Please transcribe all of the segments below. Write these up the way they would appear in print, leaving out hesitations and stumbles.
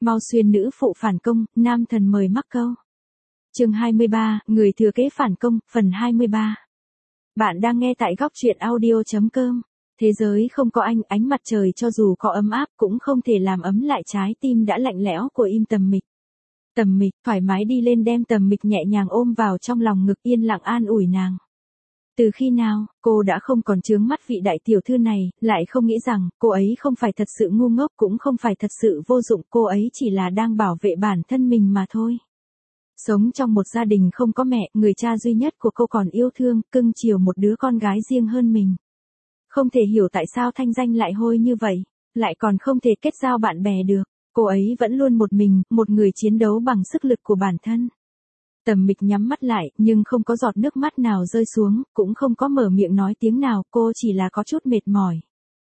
Mau xuyên nữ phụ phản công, nam thần mời mắc câu. Chương 23, người thừa kế phản công, phần 23. Bạn đang nghe tại góc truyện audio.com. Thế giới không có anh, ánh mặt trời cho dù có ấm áp cũng không thể làm ấm lại trái tim đã lạnh lẽo của Im Tầm Mịch. Tầm Mịch thoải mái đi lên đem Tầm Mịch nhẹ nhàng ôm vào trong lòng ngực, yên lặng an ủi nàng. Từ khi nào, cô đã không còn chướng mắt vị đại tiểu thư này, lại không nghĩ rằng, cô ấy không phải thật sự ngu ngốc cũng không phải thật sự vô dụng, cô ấy chỉ là đang bảo vệ bản thân mình mà thôi. Sống trong một gia đình không có mẹ, người cha duy nhất của cô còn yêu thương, cưng chiều một đứa con gái riêng hơn mình. Không thể hiểu tại sao thanh danh lại hôi như vậy, lại còn không thể kết giao bạn bè được, cô ấy vẫn luôn một mình, một người chiến đấu bằng sức lực của bản thân. Tầm Mịch nhắm mắt lại, nhưng không có giọt nước mắt nào rơi xuống, cũng không có mở miệng nói tiếng nào, cô chỉ là có chút mệt mỏi.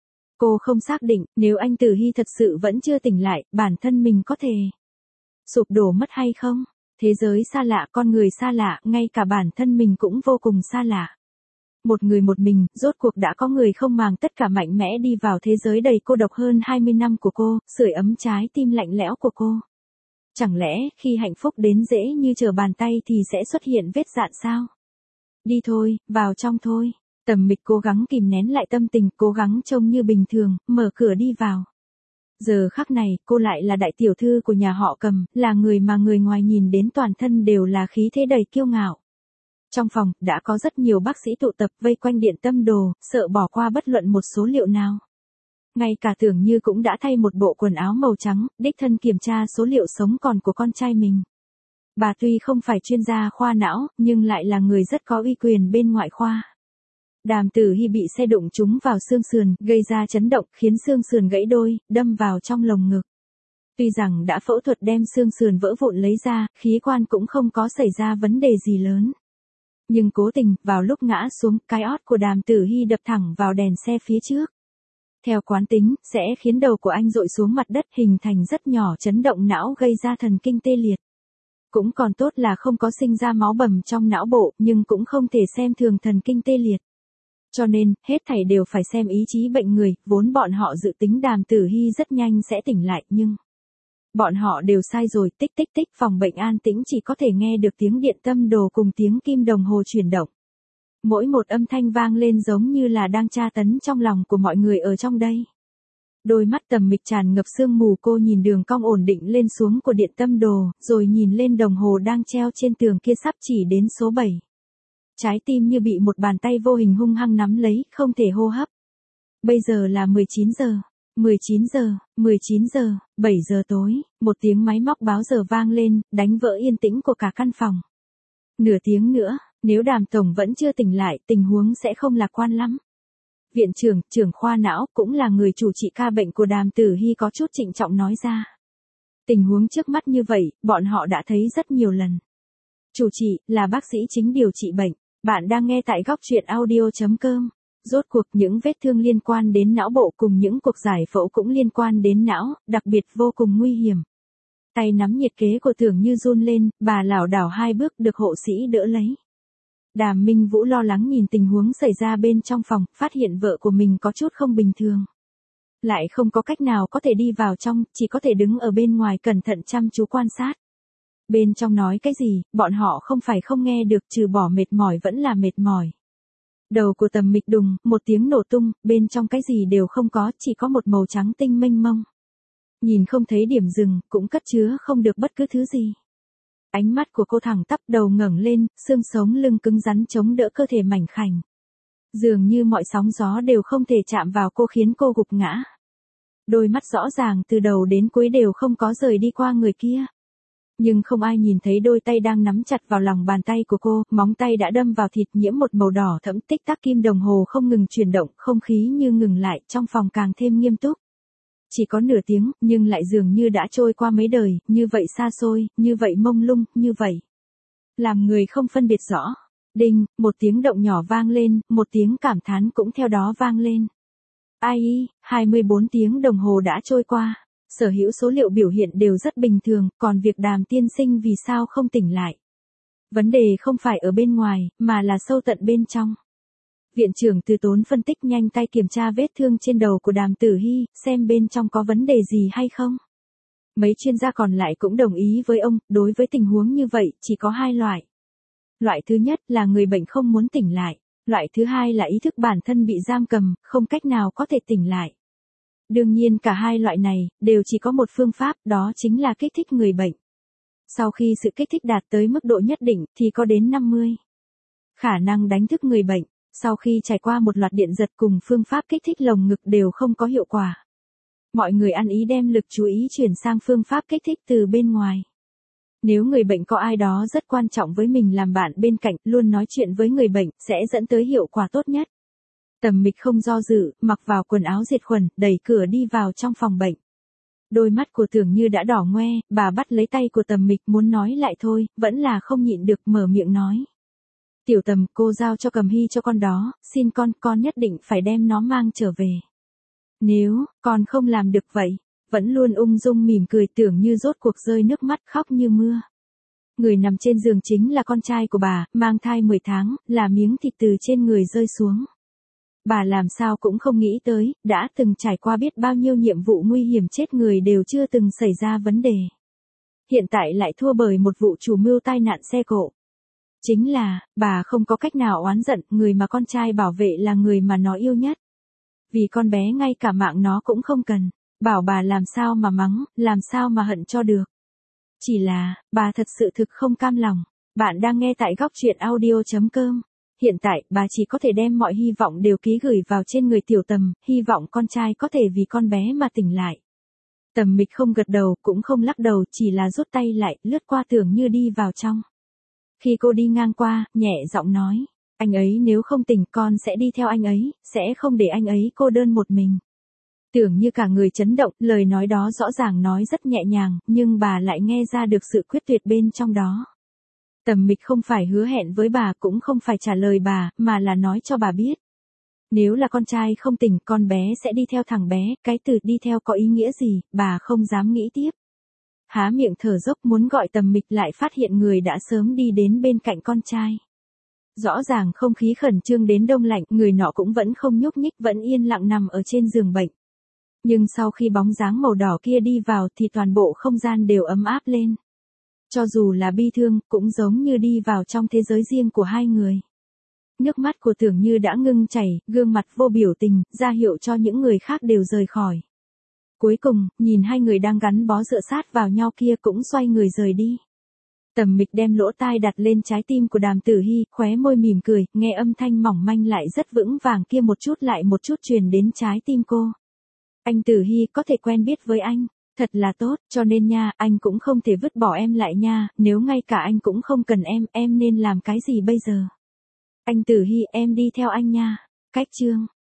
Cô không xác định, nếu anh Tử Hy thật sự vẫn chưa tỉnh lại, bản thân mình có thể sụp đổ mất hay không? Thế giới xa lạ, con người xa lạ, ngay cả bản thân mình cũng vô cùng xa lạ. Một người một mình, rốt cuộc đã có người không màng tất cả mạnh mẽ đi vào thế giới đầy cô độc hơn 20 năm của cô, sưởi ấm trái tim lạnh lẽo của cô. Chẳng lẽ, khi hạnh phúc đến dễ như trở bàn tay thì sẽ xuất hiện vết dạn sao? Đi thôi, vào trong thôi. Tầm Mịch cố gắng kìm nén lại tâm tình, cố gắng trông như bình thường, mở cửa đi vào. Giờ khắc này, cô lại là đại tiểu thư của nhà họ Cầm, là người mà người ngoài nhìn đến toàn thân đều là khí thế đầy kiêu ngạo. Trong phòng, đã có rất nhiều bác sĩ tụ tập vây quanh điện tâm đồ, sợ bỏ qua bất luận một số liệu nào. Ngay cả Tưởng Như cũng đã thay một bộ quần áo màu trắng, đích thân kiểm tra số liệu sống còn của con trai mình. Bà tuy không phải chuyên gia khoa não, nhưng lại là người rất có uy quyền bên ngoại khoa. Đàm Tử Hy bị xe đụng trúng vào xương sườn, gây ra chấn động, khiến xương sườn gãy đôi, đâm vào trong lồng ngực. Tuy rằng đã phẫu thuật đem xương sườn vỡ vụn lấy ra, khí quan cũng không có xảy ra vấn đề gì lớn. Nhưng cố tình, vào lúc ngã xuống, cái ót của Đàm Tử Hy đập thẳng vào đèn xe phía trước. Theo quán tính, sẽ khiến đầu của anh dội xuống mặt đất, hình thành rất nhỏ chấn động não, gây ra thần kinh tê liệt. Cũng còn tốt là không có sinh ra máu bầm trong não bộ, nhưng cũng không thể xem thường thần kinh tê liệt. Cho nên, hết thảy đều phải xem ý chí bệnh người, vốn bọn họ dự tính Đàm Tử Hy rất nhanh sẽ tỉnh lại, nhưng bọn họ đều sai rồi, tích tích tích, phòng bệnh an tĩnh chỉ có thể nghe được tiếng điện tâm đồ cùng tiếng kim đồng hồ chuyển động. Mỗi một âm thanh vang lên giống như là đang tra tấn trong lòng của mọi người ở trong đây. Đôi mắt Tầm Mịch tràn ngập sương mù, cô nhìn đường cong ổn định lên xuống của điện tâm đồ, rồi nhìn lên đồng hồ đang treo trên tường kia sắp chỉ đến số 7. Trái tim như bị một bàn tay vô hình hung hăng nắm lấy, không thể hô hấp. Bây giờ là 19 giờ. 19 giờ, 19 giờ, 7 giờ tối, một tiếng máy móc báo giờ vang lên, đánh vỡ yên tĩnh của cả căn phòng. Nửa tiếng nữa, nếu Đàm tổng vẫn chưa tỉnh lại, tình huống sẽ không lạc quan lắm. Viện trưởng, trưởng khoa não, cũng là người chủ trị ca bệnh của Đàm Tử Hy có chút trịnh trọng nói ra. Tình huống trước mắt như vậy, bọn họ đã thấy rất nhiều lần. Chủ trị, là bác sĩ chính điều trị bệnh. Bạn đang nghe tại góc truyện audio.com. Rốt cuộc những vết thương liên quan đến não bộ cùng những cuộc giải phẫu cũng liên quan đến não, đặc biệt vô cùng nguy hiểm. Tay nắm nhiệt kế của Tưởng Như run lên, bà lảo đảo 2 bước được hộ sĩ đỡ lấy. Đàm Minh Vũ lo lắng nhìn tình huống xảy ra bên trong phòng, phát hiện vợ của mình có chút không bình thường. Lại không có cách nào có thể đi vào trong, chỉ có thể đứng ở bên ngoài cẩn thận chăm chú quan sát. Bên trong nói cái gì, bọn họ không phải không nghe được, trừ bỏ mệt mỏi vẫn là mệt mỏi. Đầu của Tầm Mịch đùng, một tiếng nổ tung, bên trong cái gì đều không có, chỉ có một màu trắng tinh mênh mông. Nhìn không thấy điểm dừng, cũng cất chứa không được bất cứ thứ gì. Ánh mắt của cô thẳng tắp, đầu ngẩng lên, xương sống lưng cứng rắn chống đỡ cơ thể mảnh khảnh. Dường như mọi sóng gió đều không thể chạm vào cô, khiến cô gục ngã. Đôi mắt rõ ràng từ đầu đến cuối đều không có rời đi qua người kia. Nhưng không ai nhìn thấy đôi tay đang nắm chặt vào lòng bàn tay của cô, móng tay đã đâm vào thịt nhiễm một màu đỏ thẫm, tích tắc kim đồng hồ không ngừng chuyển động, không khí như ngừng lại, trong phòng càng thêm nghiêm túc. Chỉ có nửa tiếng, nhưng lại dường như đã trôi qua mấy đời, như vậy xa xôi, như vậy mông lung, như vậy làm người không phân biệt rõ. Đinh, một tiếng động nhỏ vang lên, một tiếng cảm thán cũng theo đó vang lên. Ai, 24 tiếng đồng hồ đã trôi qua. Sở hữu số liệu biểu hiện đều rất bình thường, còn việc Đàm tiên sinh vì sao không tỉnh lại? Vấn đề không phải ở bên ngoài, mà là sâu tận bên trong. Viện trưởng Từ Tốn phân tích nhanh tay kiểm tra vết thương trên đầu của Đàm Tử Hy, xem bên trong có vấn đề gì hay không. Mấy chuyên gia còn lại cũng đồng ý với ông, đối với tình huống như vậy chỉ có hai loại. Loại thứ nhất là người bệnh không muốn tỉnh lại, loại thứ hai là ý thức bản thân bị giam cầm, không cách nào có thể tỉnh lại. Đương nhiên cả hai loại này đều chỉ có một phương pháp, đó chính là kích thích người bệnh. Sau khi sự kích thích đạt tới mức độ nhất định thì có đến 50 khả năng đánh thức người bệnh. Sau khi trải qua một loạt điện giật cùng phương pháp kích thích lồng ngực đều không có hiệu quả. Mọi người ăn ý đem lực chú ý chuyển sang phương pháp kích thích từ bên ngoài. Nếu người bệnh có ai đó rất quan trọng với mình làm bạn bên cạnh, luôn nói chuyện với người bệnh, sẽ dẫn tới hiệu quả tốt nhất. Tầm Mịch không do dự, mặc vào quần áo diệt khuẩn, đẩy cửa đi vào trong phòng bệnh. Đôi mắt của Tưởng Như đã đỏ ngoe, bà bắt lấy tay của Tầm Mịch muốn nói lại thôi, vẫn là không nhịn được mở miệng nói. Tiểu Tầm, cô giao cho Cầm Hy cho con đó, xin con nhất định phải đem nó mang trở về. Nếu con không làm được vậy, vẫn luôn ung dung mỉm cười Tưởng Như rốt cuộc rơi nước mắt khóc như mưa. Người nằm trên giường chính là con trai của bà, mang thai 10 tháng, là miếng thịt từ trên người rơi xuống. Bà làm sao cũng không nghĩ tới, đã từng trải qua biết bao nhiêu nhiệm vụ nguy hiểm chết người đều chưa từng xảy ra vấn đề. Hiện tại lại thua bởi một vụ chủ mưu tai nạn xe cộ. Chính là, bà không có cách nào oán giận, người mà con trai bảo vệ là người mà nó yêu nhất. Vì con bé ngay cả mạng nó cũng không cần, bảo bà làm sao mà mắng, làm sao mà hận cho được. Chỉ là, bà thật sự thực không cam lòng. Bạn đang nghe tại góc truyện audio.com. Hiện tại, bà chỉ có thể đem mọi hy vọng đều ký gửi vào trên người Tiểu Tầm, hy vọng con trai có thể vì con bé mà tỉnh lại. Tầm Mịch không gật đầu, cũng không lắc đầu, chỉ là rút tay lại, lướt qua Tưởng Như đi vào trong. Khi cô đi ngang qua, nhẹ giọng nói, anh ấy nếu không tỉnh con sẽ đi theo anh ấy, sẽ không để anh ấy cô đơn một mình. Tưởng Như cả người chấn động, lời nói đó rõ ràng nói rất nhẹ nhàng, nhưng bà lại nghe ra được sự quyết tuyệt bên trong đó. Tầm Mịch không phải hứa hẹn với bà, cũng không phải trả lời bà, mà là nói cho bà biết. Nếu là con trai không tỉnh, con bé sẽ đi theo thằng bé, cái từ đi theo có ý nghĩa gì, bà không dám nghĩ tiếp. Há miệng thở dốc muốn gọi Tầm Mịch lại phát hiện người đã sớm đi đến bên cạnh con trai. Rõ ràng không khí khẩn trương đến đông lạnh, người nọ cũng vẫn không nhúc nhích, vẫn yên lặng nằm ở trên giường bệnh. Nhưng sau khi bóng dáng màu đỏ kia đi vào thì toàn bộ không gian đều ấm áp lên. Cho dù là bi thương, cũng giống như đi vào trong thế giới riêng của hai người. Nước mắt của Tưởng Như đã ngưng chảy, gương mặt vô biểu tình, ra hiệu cho những người khác đều rời khỏi. Cuối cùng, nhìn hai người đang gắn bó dựa sát vào nhau kia cũng xoay người rời đi. Tầm Mịch đem lỗ tai đặt lên trái tim của Đàm Tử Hi, khóe môi mỉm cười, nghe âm thanh mỏng manh lại rất vững vàng kia một chút lại một chút truyền đến trái tim cô. Anh Tử Hi có thể quen biết với anh, thật là tốt, cho nên nha, anh cũng không thể vứt bỏ em lại nha, nếu ngay cả anh cũng không cần em nên làm cái gì bây giờ? Anh Tử Hi, em đi theo anh nha. Cách chương